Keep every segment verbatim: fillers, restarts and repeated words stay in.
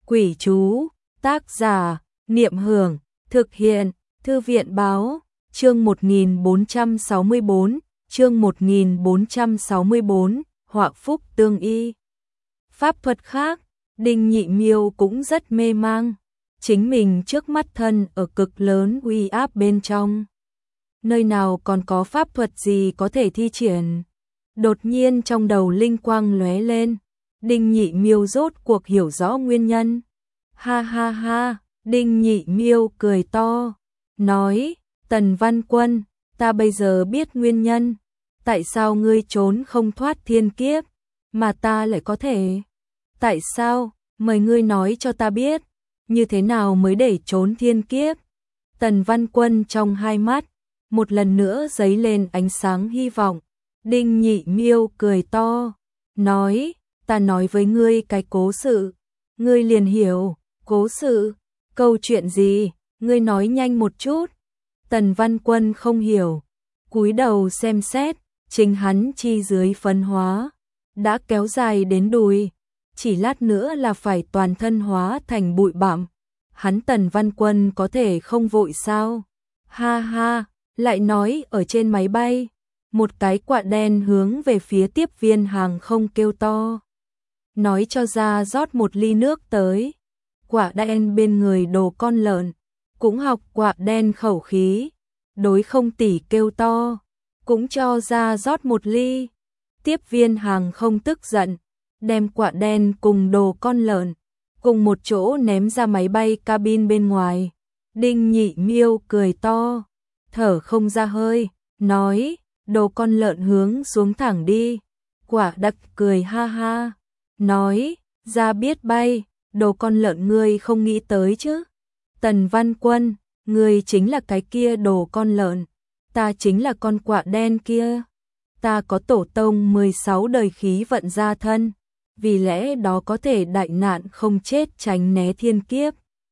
Quỷ chú, tác giả, Niệm Hưởng, thực hiện, Thư viện báo, chương một nghìn bốn trăm sáu mươi bốn, chương một nghìn bốn trăm sáu mươi bốn, họa phúc tương y. Pháp thuật khác, Đinh Nhị Miêu cũng rất mê mang, chính mình trước mắt thân ở cực lớn uy áp bên trong. Nơi nào còn có pháp thuật gì có thể thi triển? Đột nhiên trong đầu linh quang lóe lên, Đinh Nhị Miêu rốt cuộc hiểu rõ nguyên nhân. Ha ha ha, Đinh Nhị Miêu cười to, nói, Tần Văn Quân, ta bây giờ biết nguyên nhân, tại sao ngươi trốn không thoát thiên kiếp, mà ta lại có thể. Tại sao, mời ngươi nói cho ta biết, như thế nào mới để trốn thiên kiếp. Tần Văn Quân trong hai mắt, một lần nữa dấy lên ánh sáng hy vọng. Đinh Nhị Miêu cười to, nói, ta nói với ngươi cái cố sự, ngươi liền hiểu. Cố sự, câu chuyện gì, ngươi nói nhanh một chút. Tần Văn Quân không hiểu, cúi đầu xem xét, chính hắn chi dưới phân hóa, đã kéo dài đến đùi, chỉ lát nữa là phải toàn thân hóa thành bụi bặm. Hắn Tần Văn Quân có thể không vội sao? Ha ha, lại nói ở trên máy bay, một cái quạ đen hướng về phía tiếp viên hàng không kêu to, nói cho ra rót một ly nước tới. Quạ đen bên người Đồ Con Lợn cũng học quạ đen khẩu khí, đối không tỷ kêu to, cũng cho ra rót một ly. Tiếp viên hàng không tức giận, đem quạ đen cùng Đồ Con Lợn cùng một chỗ ném ra máy bay cabin bên ngoài. Đinh Nhị Miêu cười to, thở không ra hơi, nói, Đồ Con Lợn hướng xuống thẳng đi. Quạ đặc cười ha ha, nói, ra biết bay. Đồ Con Lợn ngươi không nghĩ tới chứ? Tần Văn Quân, ngươi chính là cái kia Đồ Con Lợn, ta chính là con quạ đen kia. Ta có tổ tông mười sáu đời khí vận gia thân, vì lẽ đó có thể đại nạn không chết tránh né thiên kiếp.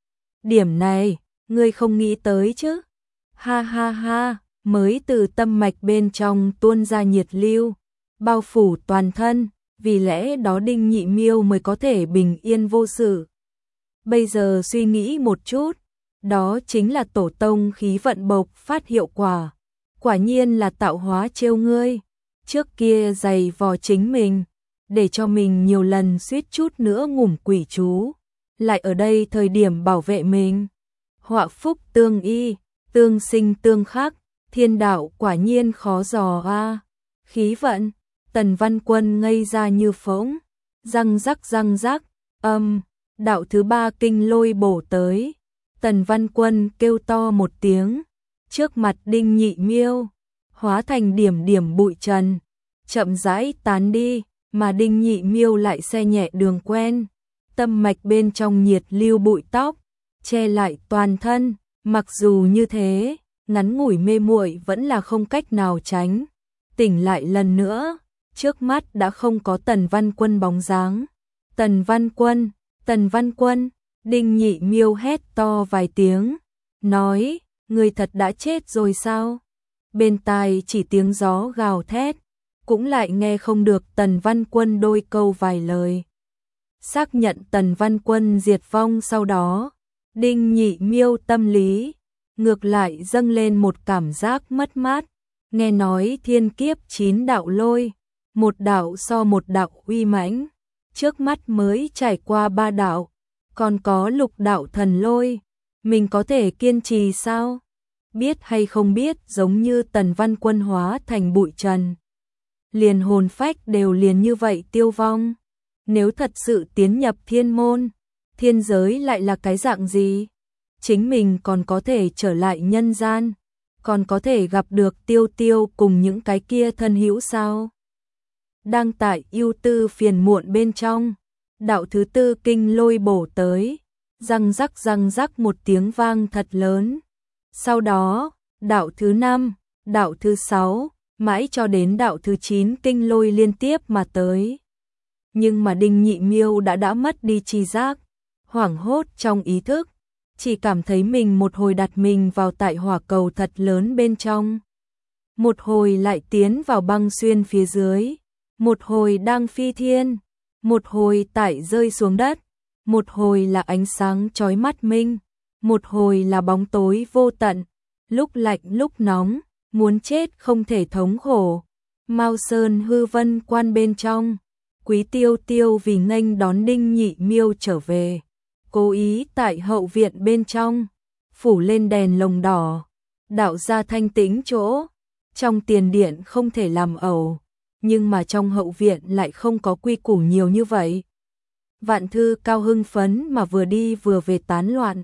Điểm này, ngươi không nghĩ tới chứ? Ha ha ha, mới từ tâm mạch bên trong tuôn ra nhiệt lưu, bao phủ toàn thân. Vì lẽ đó Đinh Nhị Miêu mới có thể bình yên vô sự. Bây giờ suy nghĩ một chút, đó chính là tổ tông khí vận bộc phát hiệu quả. Quả nhiên là tạo hóa trêu ngươi. Trước kia giày vò chính mình, để cho mình nhiều lần suýt chút nữa ngủm quỷ chú, lại ở đây thời điểm bảo vệ mình. Họa phúc tương y, tương sinh tương khắc, thiên đạo quả nhiên khó dò a. Khí vận. Tần Văn Quân ngây ra như phỗng, răng rắc răng rắc, âm, đạo thứ ba kinh lôi bổ tới. Tần Văn Quân kêu to một tiếng, trước mặt Đinh Nhị Miêu, hóa thành điểm điểm bụi trần, chậm rãi tán đi, mà Đinh Nhị Miêu lại xe nhẹ đường quen, tâm mạch bên trong nhiệt lưu bụi tóc, che lại toàn thân, mặc dù như thế, ngắn ngủi mê muội vẫn là không cách nào tránh. Tỉnh lại lần nữa, trước mắt đã không có Tần Văn Quân bóng dáng. Tần Văn Quân, Tần Văn Quân, Đinh Nhị Miêu hét to vài tiếng, nói, người thật đã chết rồi sao? Bên tai chỉ tiếng gió gào thét, cũng lại nghe không được Tần Văn Quân đôi câu vài lời. Xác nhận Tần Văn Quân diệt vong sau đó, Đinh Nhị Miêu tâm lý ngược lại dâng lên một cảm giác mất mát. Nghe nói thiên kiếp chín đạo lôi, một đạo so một đạo uy mãnh, trước mắt mới trải qua ba đạo, còn có lục đạo thần lôi, mình có thể kiên trì sao? Biết hay không biết, giống như Tần Văn Quân hóa thành bụi trần, liền hồn phách đều liền như vậy tiêu vong. Nếu thật sự tiến nhập thiên môn, thiên giới lại là cái dạng gì? Chính mình còn có thể trở lại nhân gian, còn có thể gặp được Tiêu Tiêu cùng những cái kia thân hữu sao? Đang tại ưu tư phiền muộn bên trong, đạo thứ tư kinh lôi bổ tới, răng rắc răng rắc một tiếng vang thật lớn. Sau đó, đạo thứ năm, đạo thứ sáu, mãi cho đến đạo thứ chín kinh lôi liên tiếp mà tới. Nhưng mà Đinh Nhị Miêu đã đã mất đi tri giác, hoảng hốt trong ý thức, chỉ cảm thấy mình một hồi đặt mình vào tại hỏa cầu thật lớn bên trong, một hồi lại tiến vào băng xuyên phía dưới, một hồi đang phi thiên, một hồi tại rơi xuống đất, một hồi là ánh sáng chói mắt minh, một hồi là bóng tối vô tận, lúc lạnh lúc nóng, muốn chết không thể thống khổ. Mao Sơn hư vân quan bên trong, Quý Tiêu Tiêu vì nghênh đón Đinh Nhị Miêu trở về, cố ý tại hậu viện bên trong phủ lên đèn lồng đỏ, đạo ra thanh tĩnh chỗ. Trong tiền điện không thể làm ẩu, nhưng mà trong hậu viện lại không có quy củ nhiều như vậy. Vạn Thư Cao hưng phấn mà vừa đi vừa về tán loạn.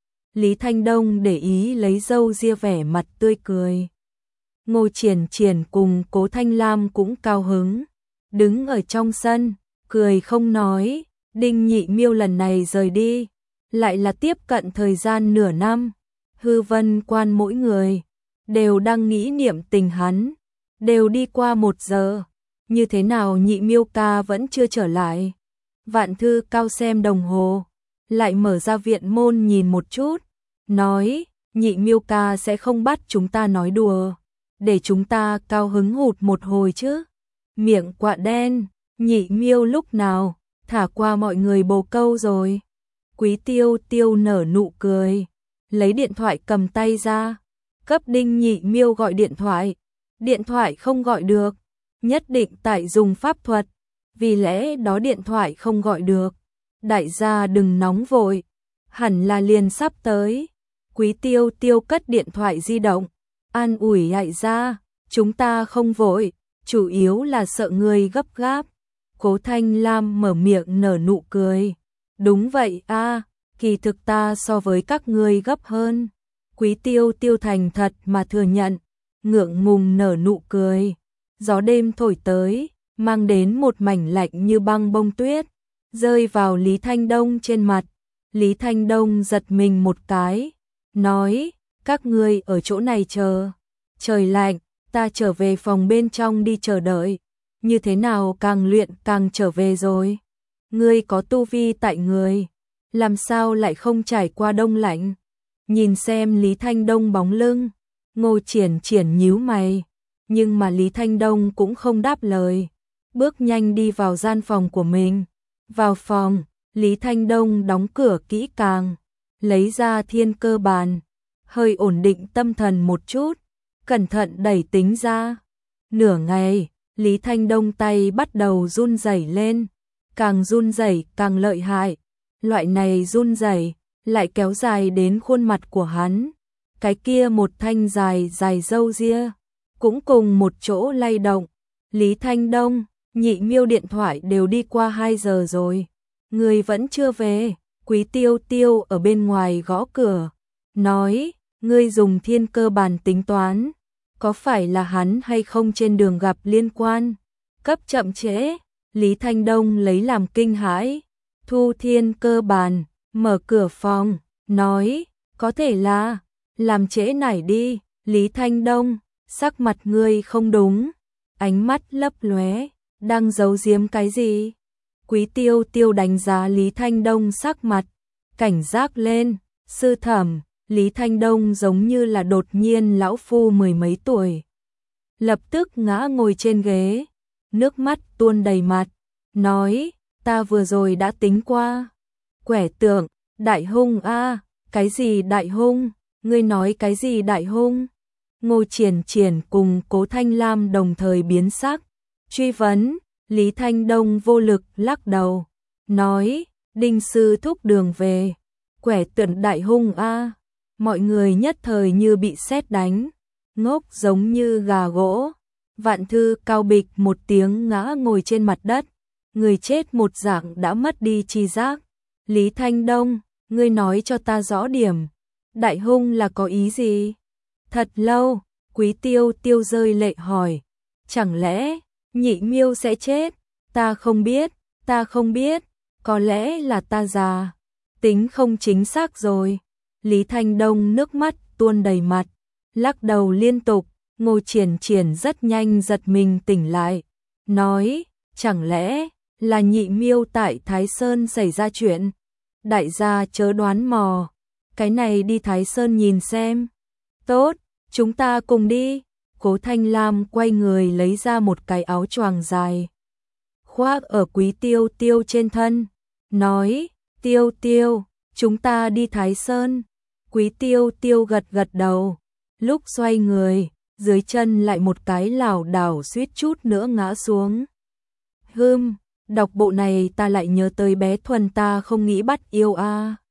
Lý Thanh Đông để ý lấy râu ria vẻ mặt tươi cười. Ngô Triển Triển cùng Cố Thanh Lam cũng cao hứng, đứng ở trong sân, cười không nói. Đinh Nhị Miêu lần này rời đi, lại là tiếp cận thời gian nửa năm. Hư vân quan mỗi người đều đang nghĩ niệm tình hắn, đều đi qua một giờ, như thế nào Nhị Miêu ca vẫn chưa trở lại. Vạn Thư Cao xem đồng hồ, lại mở ra viện môn nhìn một chút, nói, Nhị Miêu ca sẽ không bắt chúng ta nói đùa, để chúng ta cao hứng hụt một hồi chứ. Miệng quạ đen, Nhị Miêu lúc nào thả qua mọi người bồ câu rồi. Quý Tiêu Tiêu nở nụ cười, lấy điện thoại cầm tay ra, cấp Đinh Nhị Miêu gọi điện thoại. Điện thoại không gọi được, nhất định tại dùng pháp thuật, vì lẽ đó điện thoại không gọi được. Đại gia đừng nóng vội, hẳn là liền sắp tới. Quý Tiêu Tiêu cất điện thoại di động, an ủi đại gia, chúng ta không vội, chủ yếu là sợ người gấp gáp. Cố Thanh Lam mở miệng nở nụ cười, đúng vậy a, kỳ thực ta so với các ngươi gấp hơn. Quý Tiêu Tiêu thành thật mà thừa nhận, ngượng ngùng nở nụ cười. Gió đêm thổi tới, mang đến một mảnh lạnh như băng bông tuyết, rơi vào Lý Thanh Đông trên mặt. Lý Thanh Đông giật mình một cái, nói, các ngươi ở chỗ này chờ. Trời lạnh, ta trở về phòng bên trong đi chờ đợi. Như thế nào càng luyện càng trở về rồi? Ngươi có tu vi tại người, làm sao lại không trải qua đông lạnh? Nhìn xem Lý Thanh Đông bóng lưng, Ngô Triển Triển nhíu mày, nhưng mà Lý Thanh Đông cũng không đáp lời, bước nhanh đi vào gian phòng của mình. Vào phòng, Lý Thanh Đông đóng cửa kỹ càng, lấy ra thiên cơ bàn, hơi ổn định tâm thần một chút, cẩn thận đẩy tính ra. Nửa ngày, Lý Thanh Đông tay bắt đầu run rẩy lên, càng run rẩy càng lợi hại. Loại này run rẩy lại kéo dài đến khuôn mặt của hắn, cái kia một thanh dài dài râu ria cũng cùng một chỗ lay động. Lý Thanh Đông, Nhị Miêu điện thoại đều đi qua hai giờ rồi, người vẫn chưa về. Quý Tiêu Tiêu ở bên ngoài gõ cửa, nói, ngươi dùng thiên cơ bàn tính toán, có phải là hắn hay không trên đường gặp liên quan, cấp chậm trễ. Lý Thanh Đông lấy làm kinh hãi, thu thiên cơ bàn, mở cửa phòng, nói, có thể là, làm trễ nải đi. Lý Thanh Đông, sắc mặt ngươi không đúng, ánh mắt lấp lóe, đang giấu giếm cái gì? Quý Tiêu Tiêu đánh giá Lý Thanh Đông sắc mặt, cảnh giác lên. Sư thẩm, Lý Thanh Đông giống như là đột nhiên lão phu mười mấy tuổi, lập tức ngã ngồi trên ghế, nước mắt tuôn đầy mặt, nói, ta vừa rồi đã tính qua. Quẻ tượng, đại hung a, cái gì đại hung? Ngươi nói cái gì đại hung? Ngô Triển Triển cùng Cố Thanh Lam đồng thời biến sắc, truy vấn. Lý Thanh Đông vô lực lắc đầu, nói, Đinh sư thúc đường về. Quẻ tượng đại hung a. Mọi người nhất thời như bị sét đánh, ngốc giống như gà gỗ. Vạn Thư Cao bịch một tiếng ngã ngồi trên mặt đất, người chết một dạng đã mất đi tri giác. Lý Thanh Đông, ngươi nói cho ta rõ điểm, đại hung là có ý gì? Thật lâu, Quý Tiêu Tiêu rơi lệ hỏi, chẳng lẽ Nhị Miêu sẽ chết? Ta không biết, ta không biết, có lẽ là ta già, tính không chính xác rồi. Lý Thanh Đông nước mắt tuôn đầy mặt, lắc đầu liên tục. Ngô Triển Triển rất nhanh giật mình tỉnh lại, nói, chẳng lẽ là Nhị Miêu tại Thái Sơn xảy ra chuyện? Đại gia chớ đoán mò, cái này đi Thái Sơn nhìn xem. Tốt, chúng ta cùng đi. Cố Thanh Lam quay người lấy ra một cái áo choàng dài, khoác ở Quý Tiêu Tiêu trên thân, nói, Tiêu Tiêu, chúng ta đi Thái Sơn. Quý Tiêu Tiêu gật gật đầu, lúc xoay người, dưới chân lại một cái lảo đảo suýt chút nữa ngã xuống. Hừm, đọc bộ này ta lại nhớ tới bé Thuần ta không nghĩ bắt yêu a. À.